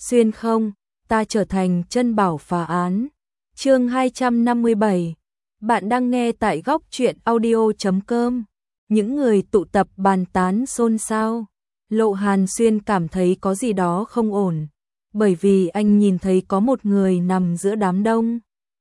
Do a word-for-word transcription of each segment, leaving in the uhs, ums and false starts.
xuyên không, ta trở thành chân bảo phá án. Chương hai trăm năm mươi bảy. Bạn đang nghe tại góc truyện audio chấm com. Những người tụ tập bàn tán xôn xao. Lộ Hàn Xuyên cảm thấy có gì đó không ổn, bởi vì anh nhìn thấy có một người nằm giữa đám đông.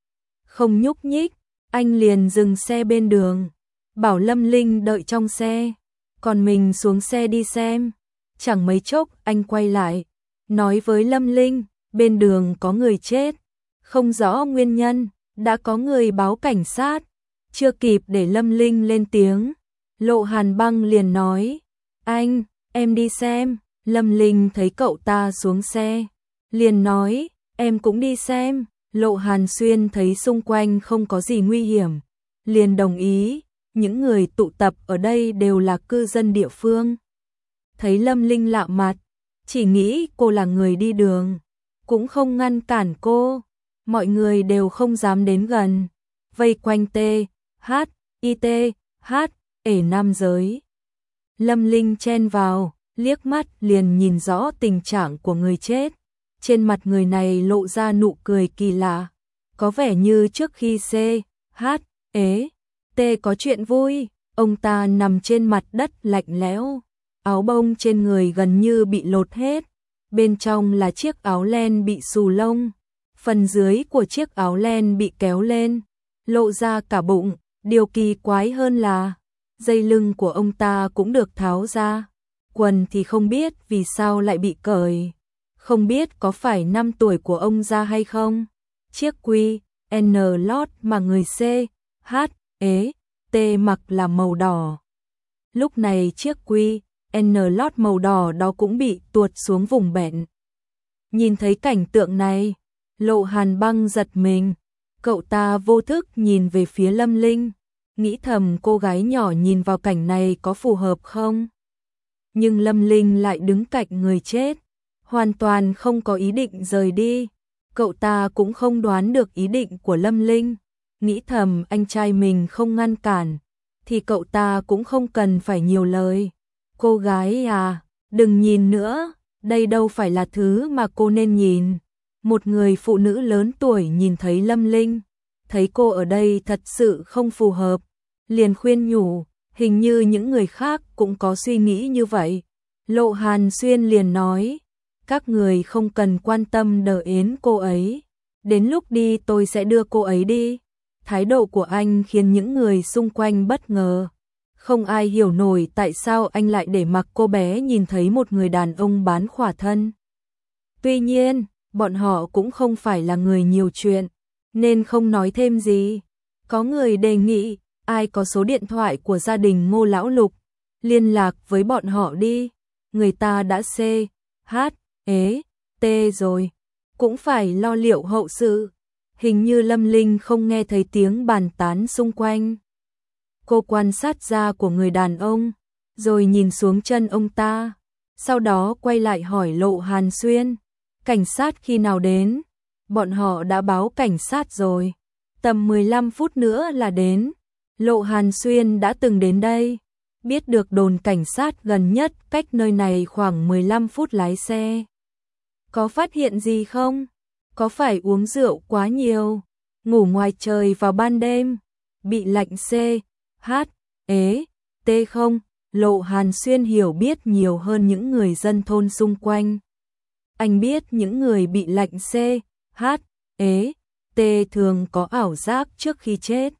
Không nhúc nhích, anh liền dừng xe bên đường, bảo Lâm Linh đợi trong xe, còn mình xuống xe đi xem. Chẳng mấy chốc anh quay lại, nói với Lâm Linh, bên đường có người chết, không rõ nguyên nhân, đã có người báo cảnh sát. Chưa kịp để Lâm Linh lên tiếng, Lộ Hàn Băng liền nói, anh, em đi xem. Lâm Linh thấy cậu ta xuống xe, liền nói, em cũng đi xem. Lộ Hàn Xuyên thấy xung quanh không có gì nguy hiểm, liền đồng ý, những người tụ tập ở đây đều là cư dân địa phương. Thấy Lâm Linh lạ mặt, chỉ nghĩ cô là người đi đường, cũng không ngăn cản cô, mọi người đều không dám đến gần, vây quanh T, H, I T, H, ể nam giới. Lâm Linh chen vào, liếc mắt liền nhìn rõ tình trạng của người chết. Trên mặt người này lộ ra nụ cười kỳ lạ, có vẻ như trước khi C, H, ế, T có chuyện vui. Ông ta nằm trên mặt đất lạnh lẽo, áo bông trên người gần như bị lột hết, bên trong là chiếc áo len bị xù lông, phần dưới của chiếc áo len bị kéo lên, lộ ra cả bụng. Điều kỳ quái hơn là dây lưng của ông ta cũng được tháo ra, quần thì không biết vì sao lại bị cởi, không biết có phải năm tuổi của ông ra hay không. Chiếc quy N lót mà người C, H, ế, T mặc là màu đỏ. Lúc này chiếc quy N lót màu đỏ đó cũng bị tuột xuống vùng bẹn. Nhìn thấy cảnh tượng này, Lộ Hàn Băng giật mình, cậu ta vô thức nhìn về phía Lâm Linh, nghĩ thầm cô gái nhỏ nhìn vào cảnh này có phù hợp không. Nhưng Lâm Linh lại đứng cạnh người chết, hoàn toàn không có ý định rời đi. Cậu ta cũng không đoán được ý định của Lâm Linh, nghĩ thầm anh trai mình không ngăn cản, thì cậu ta cũng không cần phải nhiều lời. Cô gái à, đừng nhìn nữa, đây đâu phải là thứ mà cô nên nhìn. Một người phụ nữ lớn tuổi nhìn thấy Lâm Linh, thấy cô ở đây thật sự không phù hợp, liền khuyên nhủ, hình như những người khác cũng có suy nghĩ như vậy. Lộ Hàn Xuyên liền nói, các người không cần quan tâm đợi đến cô ấy, đến lúc đi tôi sẽ đưa cô ấy đi. Thái độ của anh khiến những người xung quanh bất ngờ, không ai hiểu nổi tại sao anh lại để mặc cô bé nhìn thấy một người đàn ông bán khỏa thân. Tuy nhiên, bọn họ cũng không phải là người nhiều chuyện, nên không nói thêm gì. Có người đề nghị, ai có số điện thoại của gia đình Ngô Lão Lục, liên lạc với bọn họ đi. Người ta đã C, H, ế, T rồi, cũng phải lo liệu hậu sự. Hình như Lâm Linh không nghe thấy tiếng bàn tán xung quanh. Cô quan sát da của người đàn ông, rồi nhìn xuống chân ông ta, sau đó quay lại hỏi Lộ Hàn Xuyên, cảnh sát khi nào đến? Bọn họ đã báo cảnh sát rồi, tầm mười lăm phút nữa là đến. Lộ Hàn Xuyên đã từng đến đây, biết được đồn cảnh sát gần nhất cách nơi này khoảng mười lăm phút lái xe. Có phát hiện gì không? Có phải uống rượu quá nhiều, ngủ ngoài trời vào ban đêm, bị lạnh C, H, ế, T không? Lộ Hàn Xuyên hiểu biết nhiều hơn những người dân thôn xung quanh. Anh biết những người bị lạnh C, H, ế, T thường có ảo giác trước khi chết.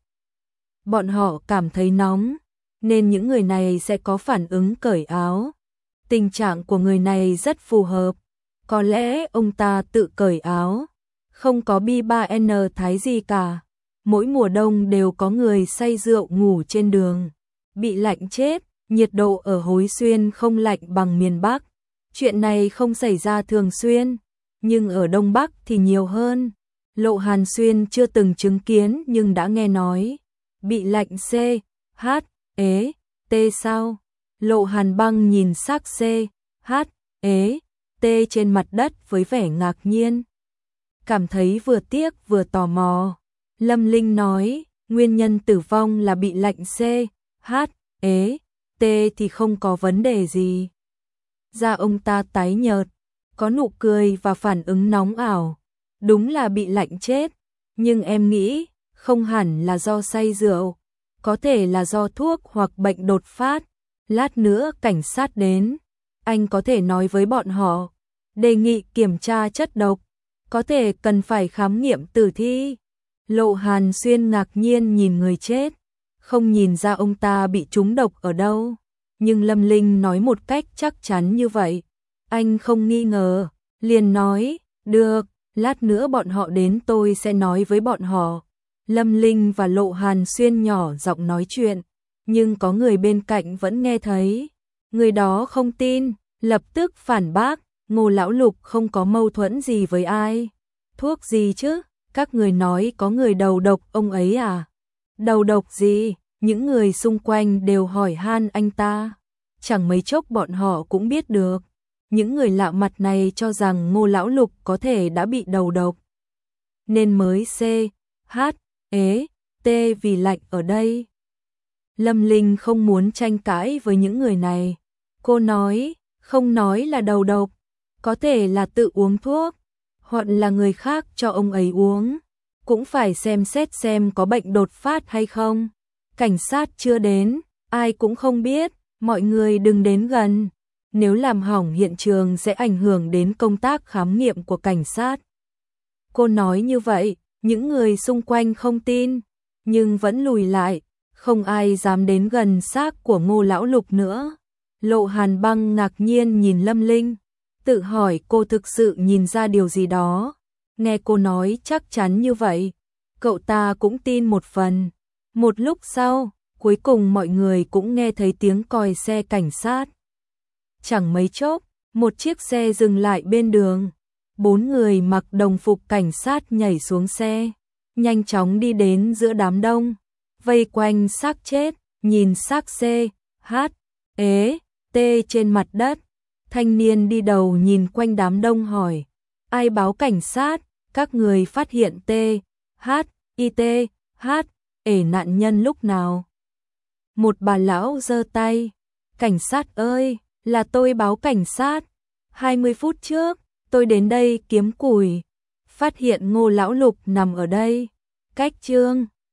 Bọn họ cảm thấy nóng, nên những người này sẽ có phản ứng cởi áo. Tình trạng của người này rất phù hợp, có lẽ ông ta tự cởi áo, không có bi ba N thái gì cả. Mỗi mùa đông đều có người say rượu ngủ trên đường, bị lạnh chết. Nhiệt độ ở Hối Xuyên không lạnh bằng miền Bắc. Chuyện này không xảy ra thường xuyên, nhưng ở Đông Bắc thì nhiều hơn. Lộ Hàn Xuyên chưa từng chứng kiến nhưng đã nghe nói. Bị lạnh C, H, ế, T sao? Lộ Hàn Băng nhìn xác C, H, ế, T trên mặt đất với vẻ ngạc nhiên. Cảm thấy vừa tiếc vừa tò mò. Lâm Linh nói, nguyên nhân tử vong là bị lạnh C, H, ế, T thì không có vấn đề gì. Da ông ta tái nhợt, có nụ cười và phản ứng nóng ảo. Đúng là bị lạnh chết, nhưng em nghĩ, không hẳn là do say rượu, có thể là do thuốc hoặc bệnh đột phát. Lát nữa cảnh sát đến, anh có thể nói với bọn họ, đề nghị kiểm tra chất độc, có thể cần phải khám nghiệm tử thi. Lộ Hàn Xuyên ngạc nhiên nhìn người chết, không nhìn ra ông ta bị trúng độc ở đâu, nhưng Lâm Linh nói một cách chắc chắn như vậy, anh không nghi ngờ, liền nói, được, lát nữa bọn họ đến tôi sẽ nói với bọn họ. Lâm Linh và Lộ Hàn Xuyên nhỏ giọng nói chuyện, nhưng có người bên cạnh vẫn nghe thấy. Người đó không tin, lập tức phản bác, Ngô Lão Lục không có mâu thuẫn gì với ai. Thuốc gì chứ? Các người nói có người đầu độc ông ấy à? Đầu độc gì? Những người xung quanh đều hỏi han anh ta. Chẳng mấy chốc bọn họ cũng biết được. Những người lạ mặt này cho rằng Ngô Lão Lục có thể đã bị đầu độc, nên mới C, H, ế, T vì lạnh ở đây. Lâm Linh không muốn tranh cãi với những người này. Cô nói, không nói là đầu độc, có thể là tự uống thuốc, hoặc là người khác cho ông ấy uống. Cũng phải xem xét xem có bệnh đột phát hay không. Cảnh sát chưa đến, ai cũng không biết, mọi người đừng đến gần. Nếu làm hỏng hiện trường sẽ ảnh hưởng đến công tác khám nghiệm của cảnh sát. Cô nói như vậy, những người xung quanh không tin, nhưng vẫn lùi lại, không ai dám đến gần xác của Ngô Lão Lục nữa. Lộ Hàn Băng ngạc nhiên nhìn Lâm Linh, tự hỏi cô thực sự nhìn ra điều gì đó. Nghe cô nói chắc chắn như vậy, cậu ta cũng tin một phần. Một lúc sau, cuối cùng mọi người cũng nghe thấy tiếng còi xe cảnh sát. Chẳng mấy chốc, một chiếc xe dừng lại bên đường. Bốn người mặc đồng phục cảnh sát nhảy xuống xe, nhanh chóng đi đến giữa đám đông, vây quanh xác chết, nhìn xác C, H, ế, T trên mặt đất. Thanh niên đi đầu nhìn quanh đám đông hỏi, ai báo cảnh sát, các người phát hiện T, H, I T, H, ể nạn nhân lúc nào? Một bà lão giơ tay, cảnh sát ơi, là tôi báo cảnh sát. hai mươi phút trước, tôi đến đây kiếm củi, phát hiện Ngô Lão Lục nằm ở đây, cách chương